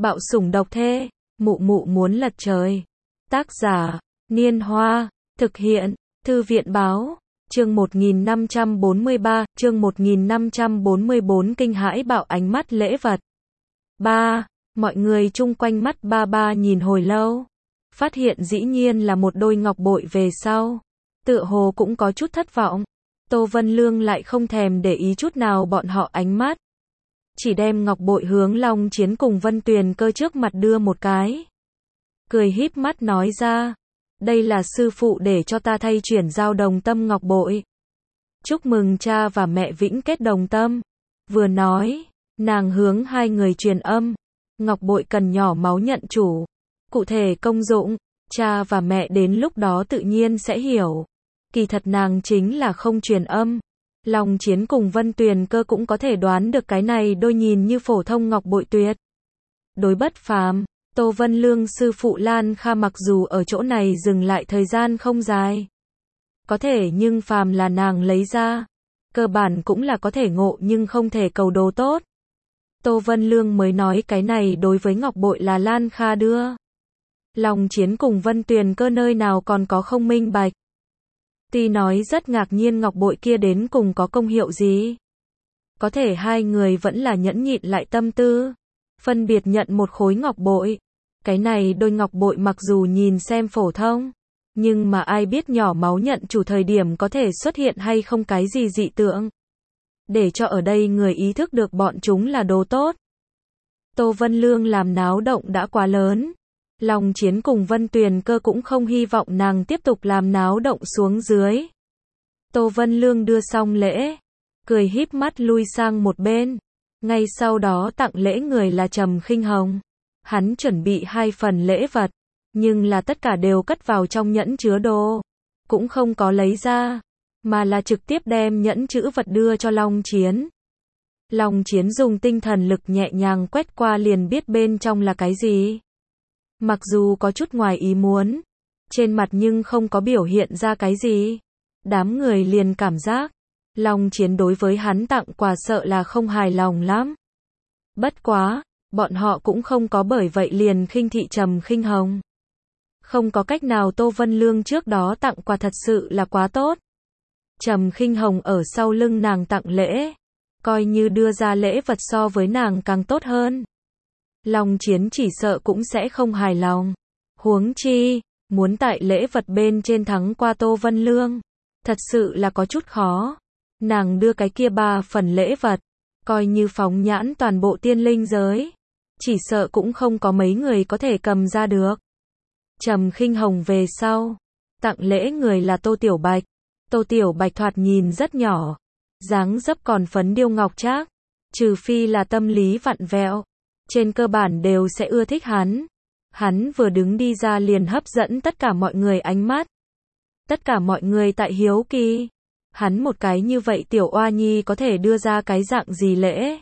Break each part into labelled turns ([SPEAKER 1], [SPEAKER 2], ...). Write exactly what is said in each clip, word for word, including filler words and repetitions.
[SPEAKER 1] Bạo sủng độc thê, mụ mụ muốn lật trời. Tác giả, Niên Hoa, thực hiện, Thư viện báo, chương một nghìn năm trăm bốn mươi ba, chương một nghìn năm trăm bốn mươi bốn kinh hãi bạo ánh mắt lễ vật. ba. Mọi người chung quanh mắt ba ba nhìn hồi lâu. Phát hiện dĩ nhiên là một đôi ngọc bội về sau. Tựa hồ cũng có chút thất vọng. Tô Vân Lương lại không thèm để ý chút nào bọn họ ánh mắt. Chỉ đem ngọc bội hướng Long Chiến cùng Vân Tuyền Cơ trước mặt đưa một cái. Cười híp mắt nói ra. Đây là sư phụ để cho ta thay chuyển giao đồng tâm ngọc bội. Chúc mừng cha và mẹ vĩnh kết đồng tâm. Vừa nói, nàng hướng hai người truyền âm. Ngọc bội cần nhỏ máu nhận chủ. Cụ thể công dụng, cha và mẹ đến lúc đó tự nhiên sẽ hiểu. Kỳ thật nàng chính là không truyền âm. Long Chiến cùng Vân Tuyền Cơ cũng có thể đoán được cái này đôi nhìn như phổ thông ngọc bội tuyệt đối bất phàm. Tô Vân Lương sư phụ Lan Kha mặc dù ở chỗ này dừng lại thời gian không dài. Có thể nhưng phàm là nàng lấy ra. Cơ bản cũng là có thể ngộ nhưng không thể cầu đồ tốt. Tô Vân Lương mới nói cái này đối với ngọc bội là Lan Kha đưa. Long Chiến cùng Vân Tuyền Cơ nơi nào còn có không minh bạch. Tuy nói rất ngạc nhiên ngọc bội kia đến cùng có công hiệu gì. Có thể hai người vẫn là nhẫn nhịn lại tâm tư. Phân biệt nhận một khối ngọc bội. Cái này đôi ngọc bội mặc dù nhìn xem phổ thông. Nhưng mà ai biết nhỏ máu nhận chủ thời điểm có thể xuất hiện hay không cái gì dị tượng. Để cho ở đây người ý thức được bọn chúng là đồ tốt. Tô Vân Lương làm náo động đã quá lớn. Long Chiến cùng Vân Tuyền Cơ cũng không hy vọng nàng tiếp tục làm náo động xuống dưới. Tô Vân Lương đưa xong lễ. Cười híp mắt lui sang một bên. Ngay sau đó tặng lễ người là Trầm Khinh Hồng. Hắn chuẩn bị hai phần lễ vật. Nhưng là tất cả đều cất vào trong nhẫn chứa đồ. Cũng không có lấy ra. Mà là trực tiếp đem nhẫn chữ vật đưa cho Long Chiến. Long Chiến dùng tinh thần lực nhẹ nhàng quét qua liền biết bên trong là cái gì. Mặc dù có chút ngoài ý muốn. Trên mặt nhưng không có biểu hiện ra cái gì. Đám người liền cảm giác. Long Chiến đối với hắn tặng quà sợ là không hài lòng lắm. Bất quá, bọn họ cũng không có bởi vậy liền khinh thị Trầm Khinh Hồng. Không có cách nào Tô Vân Lương trước đó tặng quà thật sự là quá tốt. Trầm Khinh Hồng ở sau lưng nàng tặng lễ. Coi như đưa ra lễ vật so với nàng càng tốt hơn. Long Chiến chỉ sợ cũng sẽ không hài lòng. Huống chi, muốn tại lễ vật bên trên thắng qua Tô Vân Lương. Thật sự là có chút khó. Nàng đưa cái kia ba phần lễ vật. Coi như phóng nhãn toàn bộ tiên linh giới. Chỉ sợ cũng không có mấy người có thể cầm ra được. Trầm Khinh Hồng về sau. Tặng lễ người là Tô Tiểu Bạch. Tô Tiểu Bạch thoạt nhìn rất nhỏ. Dáng dấp còn phấn điêu ngọc trác. Trừ phi là tâm lý vặn vẹo. Trên cơ bản đều sẽ ưa thích hắn. Hắn vừa đứng đi ra liền hấp dẫn tất cả mọi người ánh mắt. Tất cả mọi người tại hiếu kỳ. Hắn một cái như vậy tiểu oa nhi có thể đưa ra cái dạng gì lễ?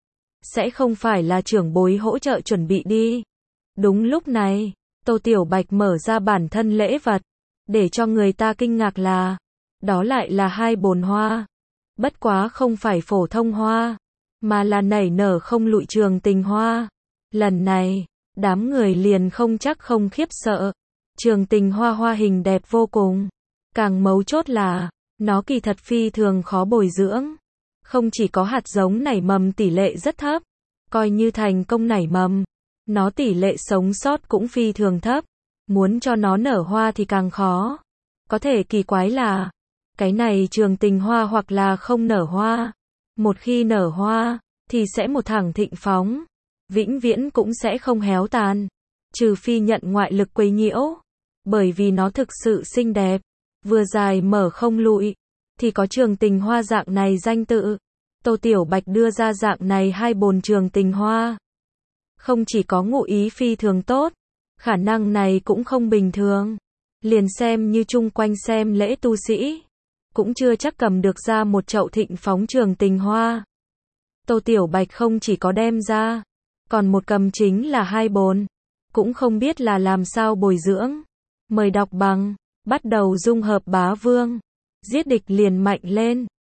[SPEAKER 1] Sẽ không phải là trưởng bối hỗ trợ chuẩn bị đi. Đúng lúc này, Tô Tiểu Bạch mở ra bản thân lễ vật. Để cho người ta kinh ngạc là, đó lại là hai bồn hoa. Bất quá không phải phổ thông hoa, mà là nảy nở không lụi trường tình hoa. Lần này, đám người liền không chắc không khiếp sợ. Trường tình hoa hoa hình đẹp vô cùng. Càng mấu chốt là, nó kỳ thật phi thường khó bồi dưỡng. Không chỉ có hạt giống nảy mầm tỷ lệ rất thấp, coi như thành công nảy mầm, nó tỷ lệ sống sót cũng phi thường thấp. Muốn cho nó nở hoa thì càng khó. Có thể kỳ quái là, cái này trường tình hoa hoặc là không nở hoa. Một khi nở hoa, thì sẽ một thẳng thịnh phóng. Vĩnh viễn cũng sẽ không héo tàn. Trừ phi nhận ngoại lực quấy nhiễu. Bởi vì nó thực sự xinh đẹp. Vừa dài mở không lụi. Thì có trường tình hoa dạng này danh tự. Tô Tiểu Bạch đưa ra dạng này hai bồn trường tình hoa. Không chỉ có ngụ ý phi thường tốt. Khả năng này cũng không bình thường. Liền xem như chung quanh xem lễ tu sĩ. Cũng chưa chắc cầm được ra một chậu thịnh phóng trường tình hoa. Tô Tiểu Bạch không chỉ có đem ra. Còn một cầm chính là hai bồn. Cũng không biết là làm sao bồi dưỡng. Mời đọc bằng. Bắt đầu dung hợp bá vương. Giết địch liền mạnh lên.